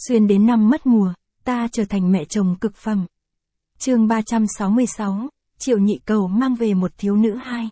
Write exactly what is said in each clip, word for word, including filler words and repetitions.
Xuyên đến năm mất mùa, ta trở thành mẹ chồng cực phẩm. Chương ba trăm sáu mươi sáu, Triệu Nhị Cầu mang về một thiếu nữ hai.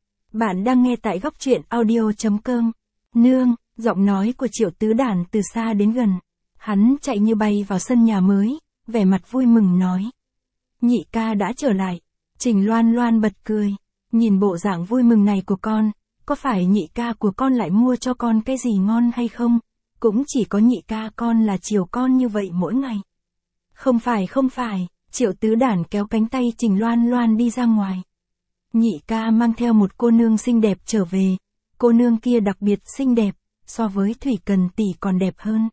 Bạn đang nghe tại góc truyện audio chấm com. Nương, giọng nói của Triệu Tứ Đản từ xa đến gần. Hắn chạy như bay vào sân nhà mới, vẻ mặt vui mừng nói. Nhị ca đã trở lại. Trình Loan Loan bật cười. Nhìn bộ dạng vui mừng này của con, có phải nhị ca của con lại mua cho con cái gì ngon hay không? Cũng chỉ có nhị ca con là chiều con như vậy mỗi ngày. Không phải không phải, Triệu Tứ Đản kéo cánh tay Trình Loan Loan đi ra ngoài. Nhị ca mang theo một cô nương xinh đẹp trở về, cô nương kia đặc biệt xinh đẹp, so với Thủy Cần tỷ còn đẹp hơn.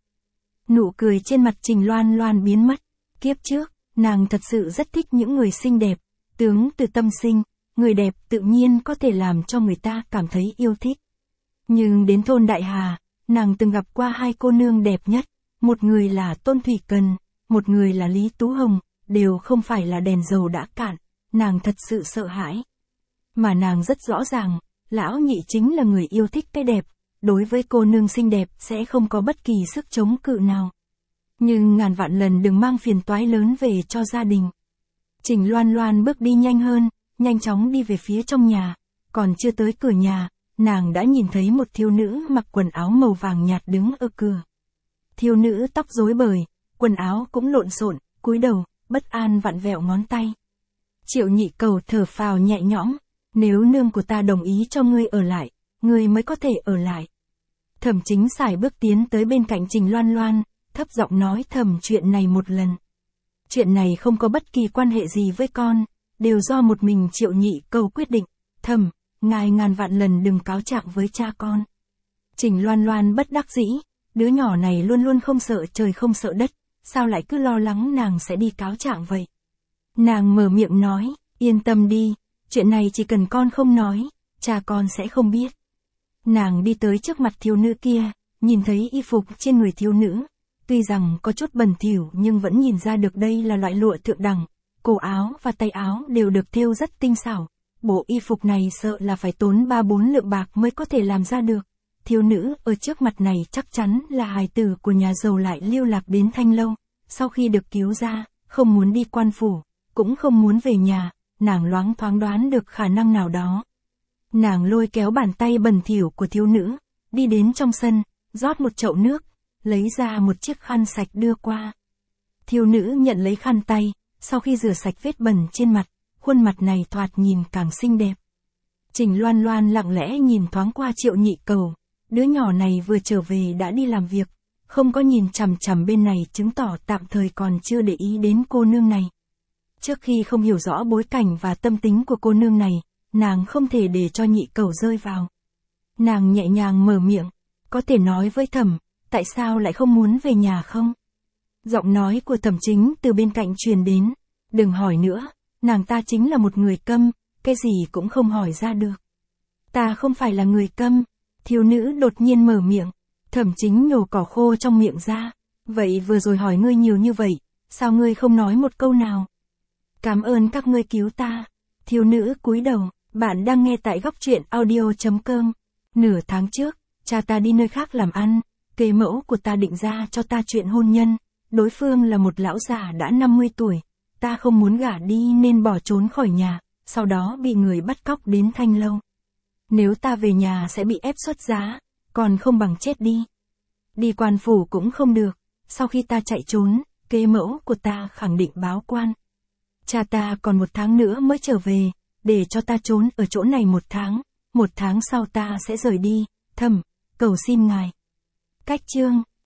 Nụ cười trên mặt Trình Loan Loan biến mất, kiếp trước, nàng thật sự rất thích những người xinh đẹp, tướng từ tâm sinh, người đẹp tự nhiên có thể làm cho người ta cảm thấy yêu thích. Nhưng đến thôn Đại Hà, nàng từng gặp qua hai cô nương đẹp nhất, một người là Tôn Thủy Cần, một người là Lý Tú Hồng, đều không phải là đèn dầu đã cạn, nàng thật sự sợ hãi. Mà nàng rất rõ ràng, lão nhị chính là người yêu thích cái đẹp, đối với cô nương xinh đẹp sẽ không có bất kỳ sức chống cự nào. Nhưng ngàn vạn lần đừng mang phiền toái lớn về cho gia đình. Trình Loan Loan bước đi nhanh hơn, nhanh chóng đi về phía trong nhà, còn chưa tới cửa nhà, nàng đã nhìn thấy một thiếu nữ mặc quần áo màu vàng nhạt đứng ở cửa. Thiếu nữ tóc rối bời, quần áo cũng lộn xộn, cúi đầu, bất an vặn vẹo ngón tay. Triệu Nhị Cầu thở phào nhẹ nhõm, nếu nương của ta đồng ý cho ngươi ở lại, ngươi mới có thể ở lại. Thẩm Chính Sải bước tiến tới bên cạnh Trình Loan Loan, thấp giọng nói thầm chuyện này một lần. Chuyện này không có bất kỳ quan hệ gì với con, đều do một mình Triệu Nhị Cầu quyết định. Thầm, ngài ngàn vạn lần đừng cáo trạng với cha con. Trình Loan Loan bất đắc dĩ, đứa nhỏ này luôn luôn không sợ trời không sợ đất, sao lại cứ lo lắng nàng sẽ đi cáo trạng vậy. Nàng mở miệng nói, yên tâm đi, chuyện này chỉ cần con không nói, cha con sẽ không biết. Nàng đi tới trước mặt thiếu nữ kia, nhìn thấy y phục trên người thiếu nữ, tuy rằng có chút bẩn thỉu nhưng vẫn nhìn ra được đây là loại lụa thượng đẳng, cổ áo và tay áo đều được thêu rất tinh xảo. Bộ y phục này sợ là phải tốn ba bốn lượng bạc mới có thể làm ra được. Thiếu nữ ở trước mặt này chắc chắn là hài tử của nhà giàu lại lưu lạc đến Thanh Lâu. Sau khi được cứu ra, không muốn đi quan phủ, cũng không muốn về nhà, nàng loáng thoáng đoán được khả năng nào đó. Nàng lôi kéo bàn tay bẩn thỉu của thiếu nữ, đi đến trong sân, rót một chậu nước, lấy ra một chiếc khăn sạch đưa qua. Thiếu nữ nhận lấy khăn tay, sau khi rửa sạch vết bẩn trên mặt, khuôn mặt này thoạt nhìn càng xinh đẹp. Trình Loan Loan lặng lẽ nhìn thoáng qua Triệu Nhị Cầu, đứa nhỏ này vừa trở về đã đi làm việc, không có nhìn chằm chằm bên này chứng tỏ tạm thời còn chưa để ý đến cô nương này. Trước khi không hiểu rõ bối cảnh và tâm tính của cô nương này, nàng không thể để cho Nhị Cầu rơi vào. Nàng nhẹ nhàng mở miệng, có thể nói với Thẩm, tại sao lại không muốn về nhà không? Giọng nói của Thẩm Chính từ bên cạnh truyền đến, đừng hỏi nữa. Nàng ta chính là một người câm, cái gì cũng không hỏi ra được. Ta không phải là người câm, thiếu nữ đột nhiên mở miệng, Thẩm Chính nhổ cỏ khô trong miệng ra. Vậy vừa rồi hỏi ngươi nhiều như vậy, sao ngươi không nói một câu nào? Cảm ơn các ngươi cứu ta. Thiếu nữ cúi đầu, bạn đang nghe tại góc truyện audio chấm com. Nửa tháng trước, cha ta đi nơi khác làm ăn, kế mẫu của ta định ra cho ta chuyện hôn nhân, đối phương là một lão già đã năm mươi tuổi. Ta không muốn gả đi nên bỏ trốn khỏi nhà, sau đó bị người bắt cóc đến Thanh Lâu. Nếu ta về nhà sẽ bị ép xuất giá, còn không bằng chết đi. Đi quan phủ cũng không được, sau khi ta chạy trốn, kế mẫu của ta khẳng định báo quan. Cha ta còn một tháng nữa mới trở về, để cho ta trốn ở chỗ này một tháng, một tháng sau ta sẽ rời đi, Thẩm, cầu xin ngài. Cách chương